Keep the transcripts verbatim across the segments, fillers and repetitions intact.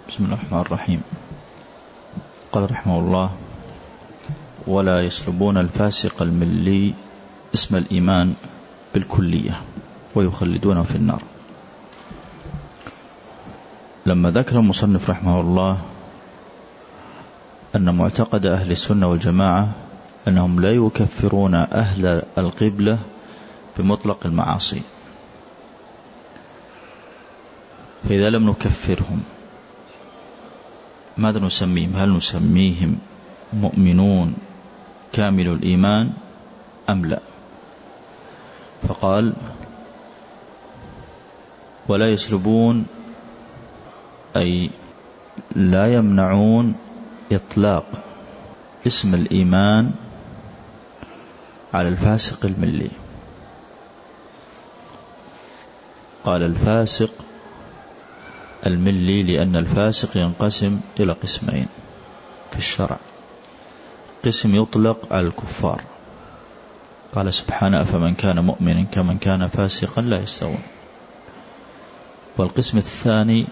بسم الله الرحمن الرحيم. قال رحمه الله: ولا يسلبون الفاسق الملي اسم الإيمان بالكلية ويخلدونه في النار. لما ذكر المصنف رحمه الله أن معتقد أهل السنة والجماعة أنهم لا يكفرون أهل القبلة بمطلق المعاصي، فإذا لم نكفرهم ماذا نسميهم؟ هل نسميهم مؤمنون كامل الإيمان أم لا؟ فقال: ولا يسلبون أي لا يمنعون إطلاق اسم الإيمان على الفاسق الملي. قال الفاسق الملي لأن الفاسق ينقسم إلى قسمين في الشرع: قسم يطلق على الكفار، قال سبحانه: فمن كان مؤمنا كمن كان فاسقا لا يستوون. والقسم الثاني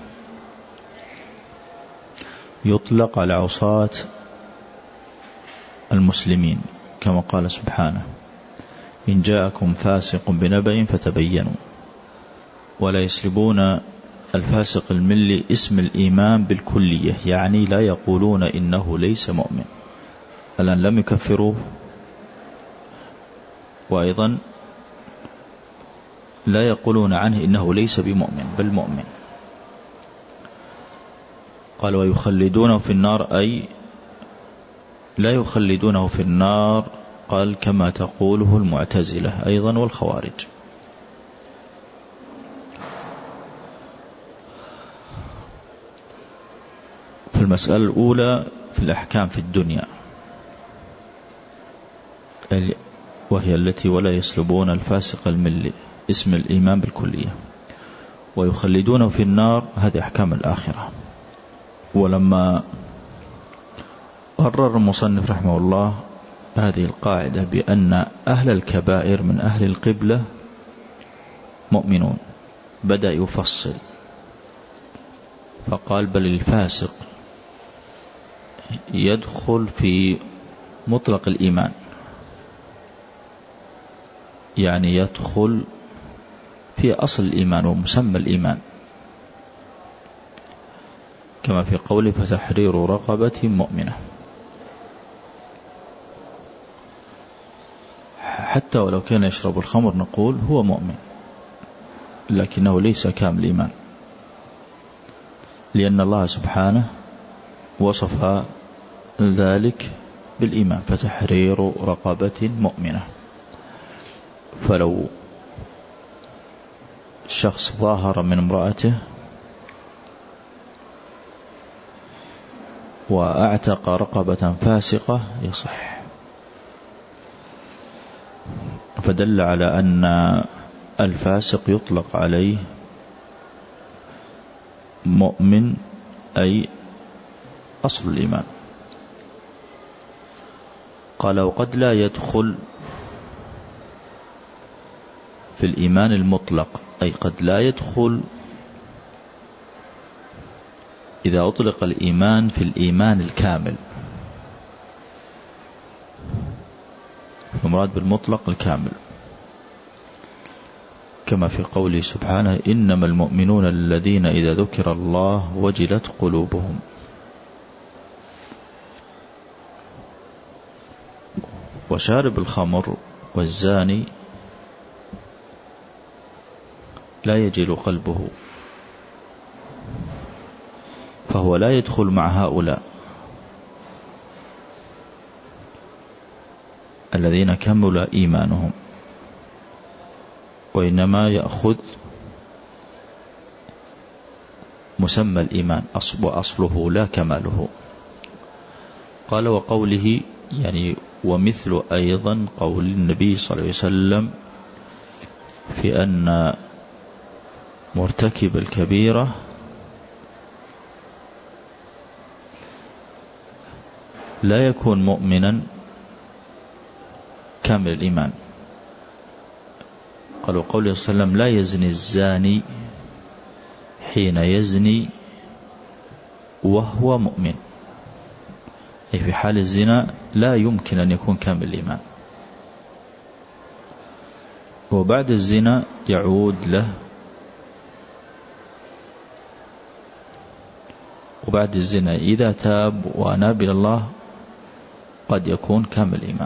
يطلق على عصاة المسلمين، كما قال سبحانه: إن جاءكم فاسق بنبأ فتبينوا. ولا يسلبون الفاسق الملي اسم الإيمان بالكلية، يعني لا يقولون إنه ليس مؤمن، الآن لم يكفروه، وأيضا لا يقولون عنه إنه ليس بمؤمن بل مؤمن. قال: ويخلدونه في النار، أي لا يخلدونه في النار، قال كما تقوله المعتزلة أيضا والخوارج. في المسألة الأولى في الأحكام في الدنيا، وهي التي ولا يسلبون الفاسق الملي اسم الإيمان بالكلية ويخلدونه في النار، هذه أحكام الآخرة. ولما قرر المصنف رحمه الله هذه القاعدة بأن أهل الكبائر من أهل القبلة مؤمنون، بدأ يفصل فقال: بل الفاسق يدخل في مطلق الإيمان، يعني يدخل في أصل الإيمان ومسمى الإيمان، كما في قوله: فتحرير رقبة مؤمنة. حتى ولو كان يشرب الخمر نقول هو مؤمن، لكنه ليس كامل الإيمان، لأن الله سبحانه وصف ذلك بالإيمان: فتحرير رقبة مؤمنة. فلو شخص ظاهر من امرأته وأعتق رقبة فاسقة يصح، فدل على أن الفاسق يطلق عليه مؤمن، أي أصل الإيمان. قال: وقد لا يدخل في الإيمان المطلق، أي قد لا يدخل إذا أطلق الإيمان في الإيمان الكامل، المراد بالمطلق الكامل، كما في قوله سبحانه: إنما المؤمنون الذين إذا ذكر الله وجلت قلوبهم. وشارب الخمر والزاني لا يجل قلبه، فهو لا يدخل مع هؤلاء الذين كمل إيمانهم، وإنما يأخذ مسمى الإيمان وأصله لا كماله. قال: وقوله يعني ومثل أيضا قول النبي صلى الله عليه وسلم في أن مرتكب الكبيرة لا يكون مؤمنا كامل الإيمان. قال: وقوله صلى الله عليه وسلم: لا يزني الزاني حين يزني وهو مؤمن، أي في حال الزنا لا يمكن أن يكون كامل الإيمان، وبعد الزنا يعود له، وبعد الزنا إذا تاب وأناب إلى الله قد يكون كامل الإيمان.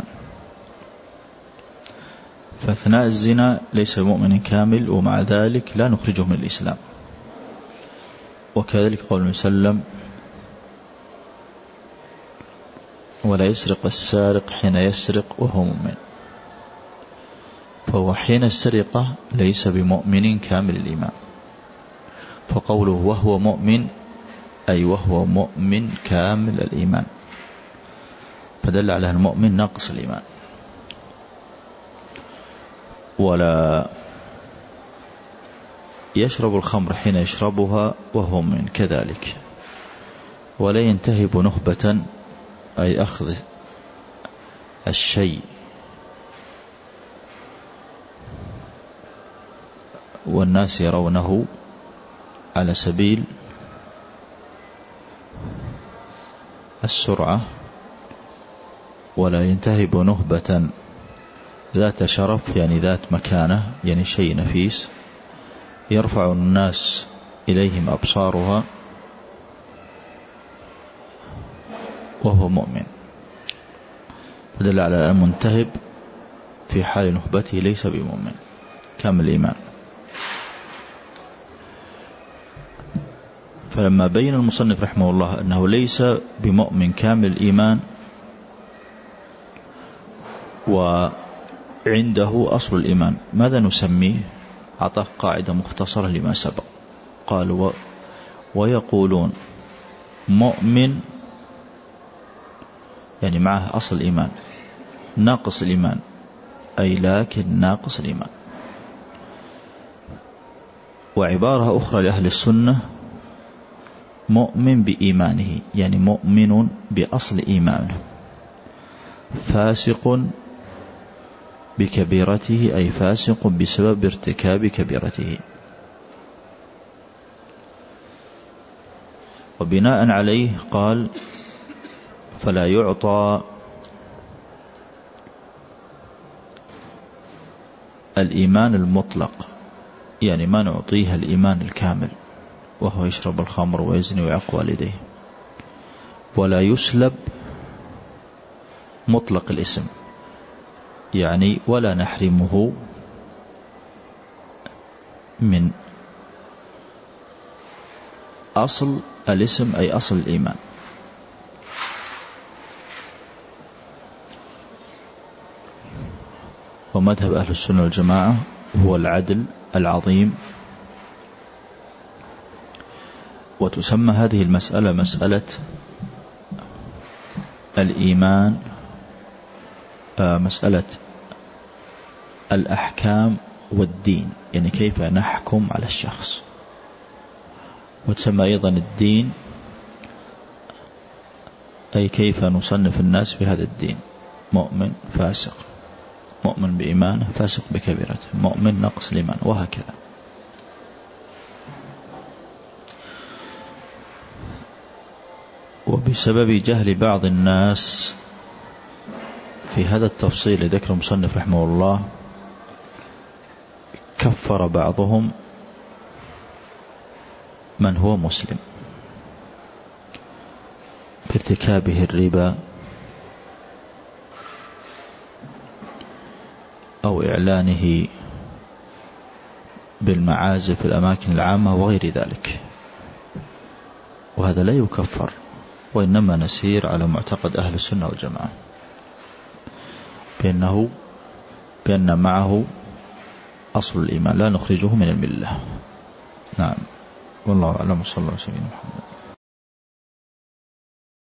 فأثناء الزنا ليس مؤمن كامل، ومع ذلك لا نخرجه من الإسلام. وكذلك قول النبي صلى الله عليه وسلم: ولا يسرق السارق حين يسرق وهو مؤمن. فهو حين السرقة ليس بمؤمن كامل الإيمان، فقوله وهو مؤمن أي وهو مؤمن كامل الإيمان، فدل على المؤمن ناقص الإيمان. ولا يشرب الخمر حين يشربها وهو مؤمن كذلك، ولا ينتهب نهبة أي أخذ الشيء والناس يرونه على سبيل السرعة، ولا ينتهب نهبة ذات شرف يعني ذات مكانة، يعني شيء نفيس يرفع الناس إليهم أبصارها وهو مؤمن، فدل على المنتهب في حال نهبته ليس بمؤمن كامل الإيمان. فلما بين المصنف رحمه الله أنه ليس بمؤمن كامل الإيمان وعنده أصل الإيمان، ماذا نسميه؟ أعطاه قاعدة مختصرة لما سبق، قال و ويقولون مؤمن يعني معه أصل الإيمان، ناقص الإيمان أي لكن ناقص الإيمان. وعبارة أخرى لأهل السنة مؤمن بإيمانه، يعني مؤمن بأصل إيمانه، فاسق بكبيرته أي فاسق بسبب ارتكاب كبيرته. وبناء عليه قال فلا يعطى الإيمان المطلق، يعني ما نعطيها الإيمان الكامل وهو يشرب الخمر ويزني ويعق والديه، ولا يسلب مطلق الاسم، يعني ولا نحرمه من أصل الاسم أي أصل الإيمان. ومذهب أهل السنة والجماعة هو العدل العظيم، وتسمى هذه المسألة مسألة الإيمان، مسألة الأحكام والدين، يعني كيف نحكم على الشخص. وتسمى أيضا الدين أي كيف نصنف الناس في هذا الدين، مؤمن فاسق، مؤمن بإيمانه فاسق بكبيرته، مؤمن نقص الإيمان، وهكذا. وبسبب جهل بعض الناس في هذا التفصيل ذكر المصنف رحمه الله كفر بعضهم من هو مسلم بارتكابه الربا أو إعلانه بالمعازف في الأماكن العامة وغير ذلك، وهذا لا يكفر، وإنما نسير على معتقد أهل السنة والجماعة بأنه بأن معه أصل الإيمان لا نخرجه من الملة. نعم، والله أعلم، صلى الله عليه وسلم.